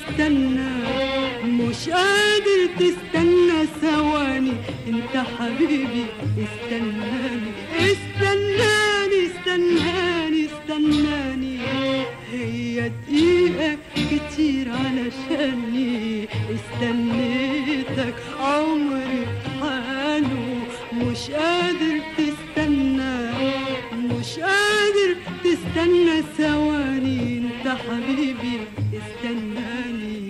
تستنى، مش قادر تستنى ثواني، انت حبيبي استناني استناني استناني استناني، هي دقيقة كتير علشاني استنيتك عمري بحاله، مش قادر تستنى، مش قادر تستنى ثواني، انت حبيبي استناني.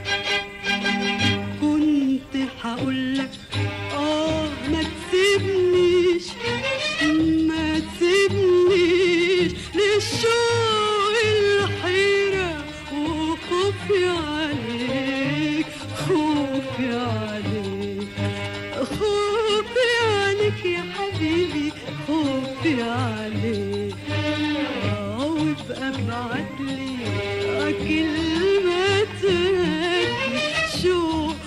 كنت هقولك ما تسيبنيش، ما تسيبنيش للشوق الحيرة، وخوفي عليك خوفي عليك خوفي عليك يا حبيبي خوفي عليك، وابقى ابعتلي كلمة تهدي شوق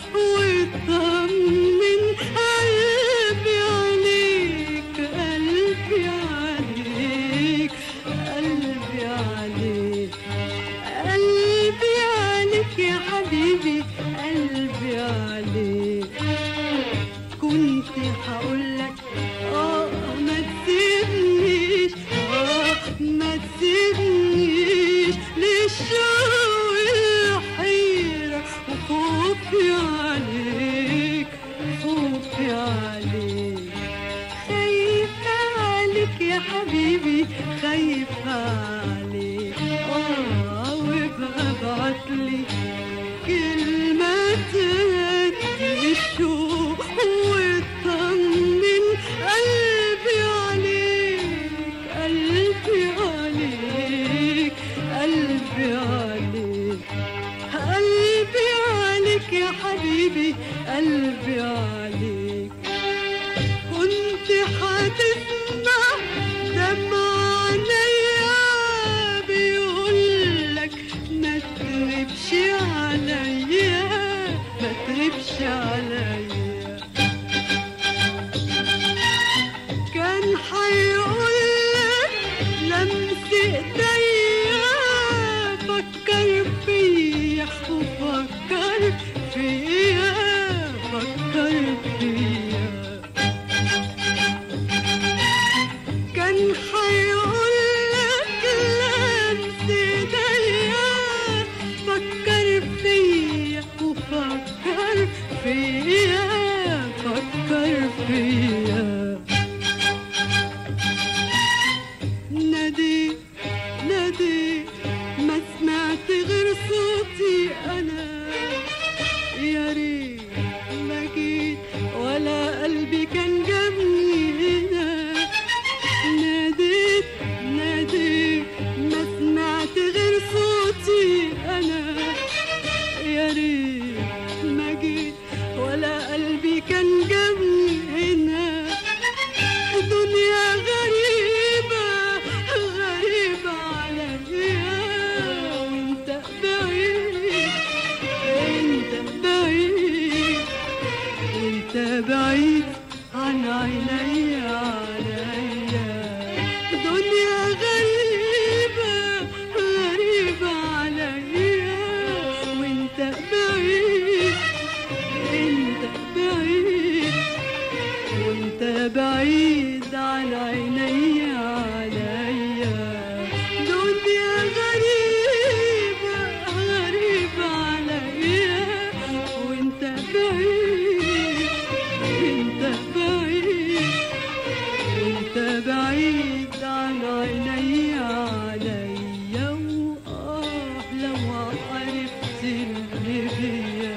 وطمن قلبي عليك، قلبي عليك قلبي عليك قلبي عليك يا حبيبي قلبي عليك. كنت هقولك ما تسيبنيش، ما تسيبنيش للشوق الحيرة، وخوفي عليك خوفي عليك، خايفة عليك يا حبيبي خايفة عليك، وابقى ابعتلي كلمة تهدي الشوق وتطمن قلبي عليك، قلبي عليك قلبي عليك قلبي عليك يا حبيبي قلبي عليك. كنت هتسمع دمع عينيا بيقولك ما تغيبش عليا، ما تغيبش عليا، كان هيقولك لمس ايديا فكر فيا وفكر فيا فكر فيا، كان هيقولك لمس ايديا فكر فيا وفكر فيا فكر فيا، نادي نادي ما سمعت غير صوتي أنا، يا ريت ما جيت ولا قلبي كان جابني هنا، ناديت ناديت ما سمعت غير صوتي أنا، يا ريت ما جيت ولا قلبي كان جابني هنا، دنيا غريبة غريبة عليا، وانت بعيد انت بعيد انت بعيد عن عينيا عليا، دنيا غريبة غريبة عليا، وانت بعيد انت بعيد وانت بعيد عن عينيا عليا، دنيا غريبة غريبة عليا، وانت بعيد انت بعيد وانت بعيد عن عينيا عليا، لو عرفت اللي بيا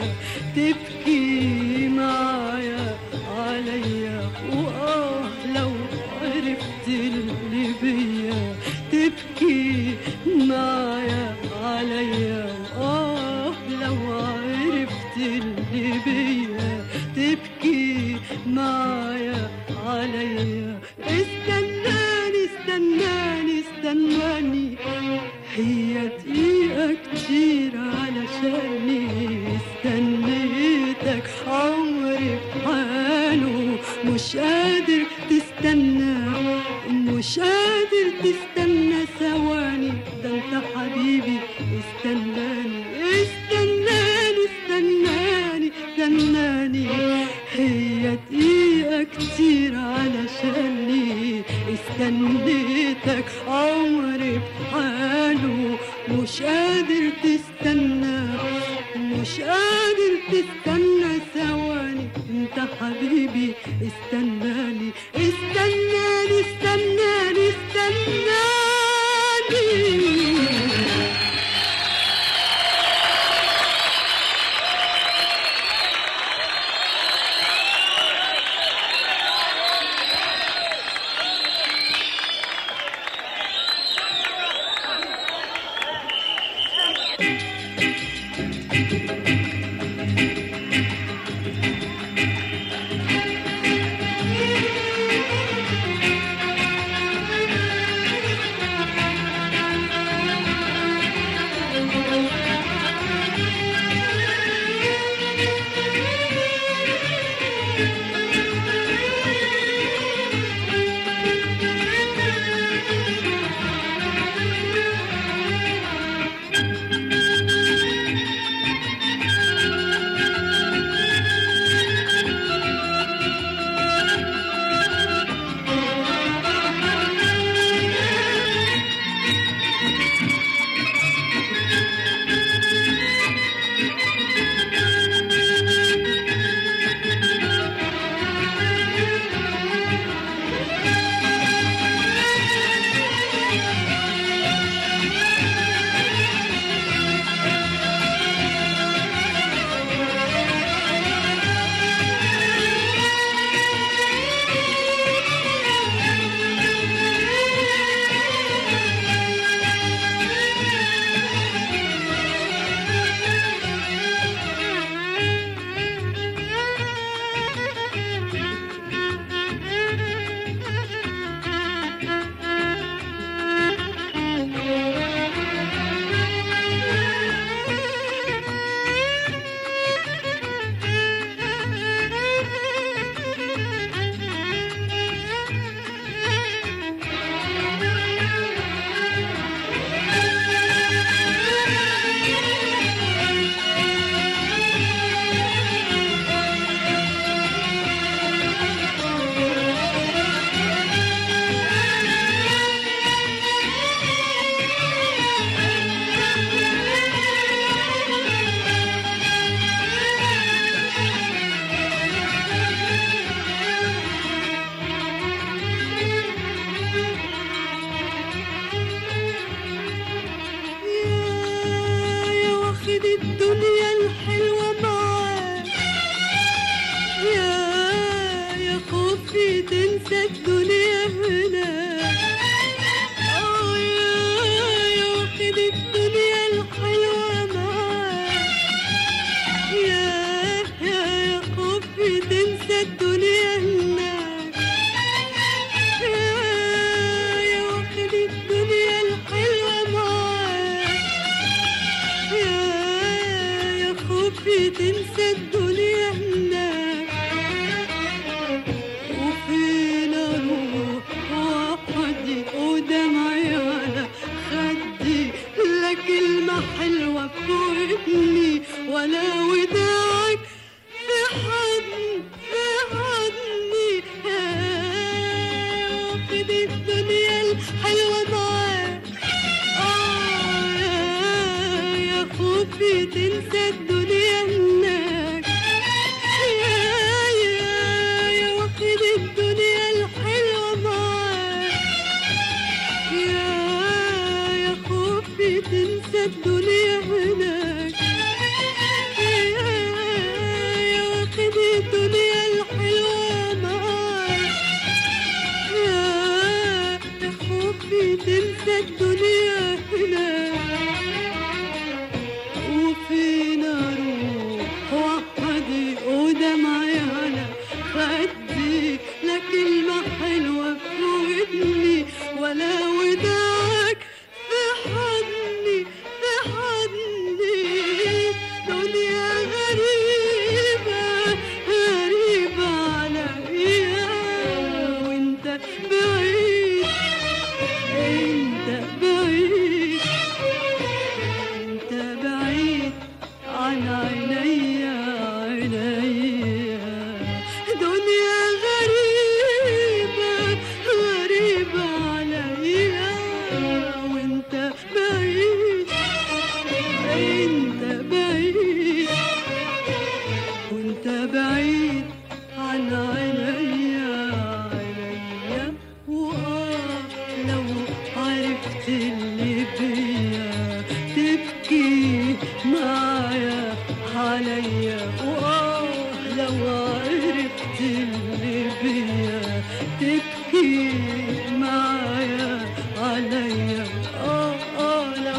تبكي معايا عليا، لو عرفت اللي بيا تبكي معايا عليا، لو عرفت اللي بيا تبكي معايا عليا، استناني استناني استناني، هي دقيقة كتير علشاني استنيتك عمري بحاله، مش قادر تستنى، مش قادر تستنى ثواني، ده انت حبيبي استناني استناني مش قادر تستنى، مش قادر تستنى ثواني، انت حبيبي استناني استناني استناني استناني. ولا وداعك في حضني في حضني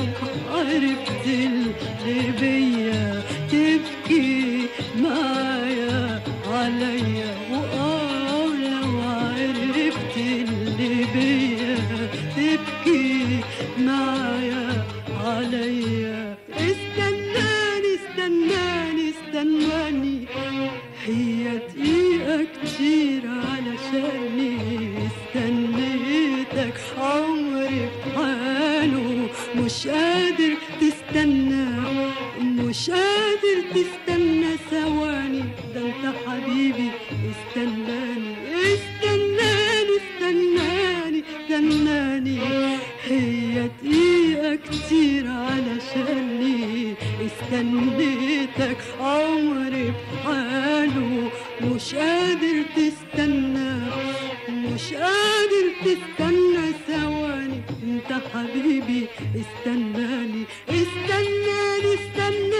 عرفت اللي بيا تبكي معايا عليا، لو عرفت اللي بيا تبكي معايا عليا. استناني استناني استناني، هي دقيقة كتير علشاني، استنيتك عمري بحاله. مش قادر تستنى، مش قادر تستنى ثواني، ده انت حبيبي استناني استناني استناني استناني، هي دقيقة كتير علشاني، استنيتك عمري بحاله. مش قادر تستنى، مش قادر تستنى ثواني، انت حبيبي استناني استناني استناني.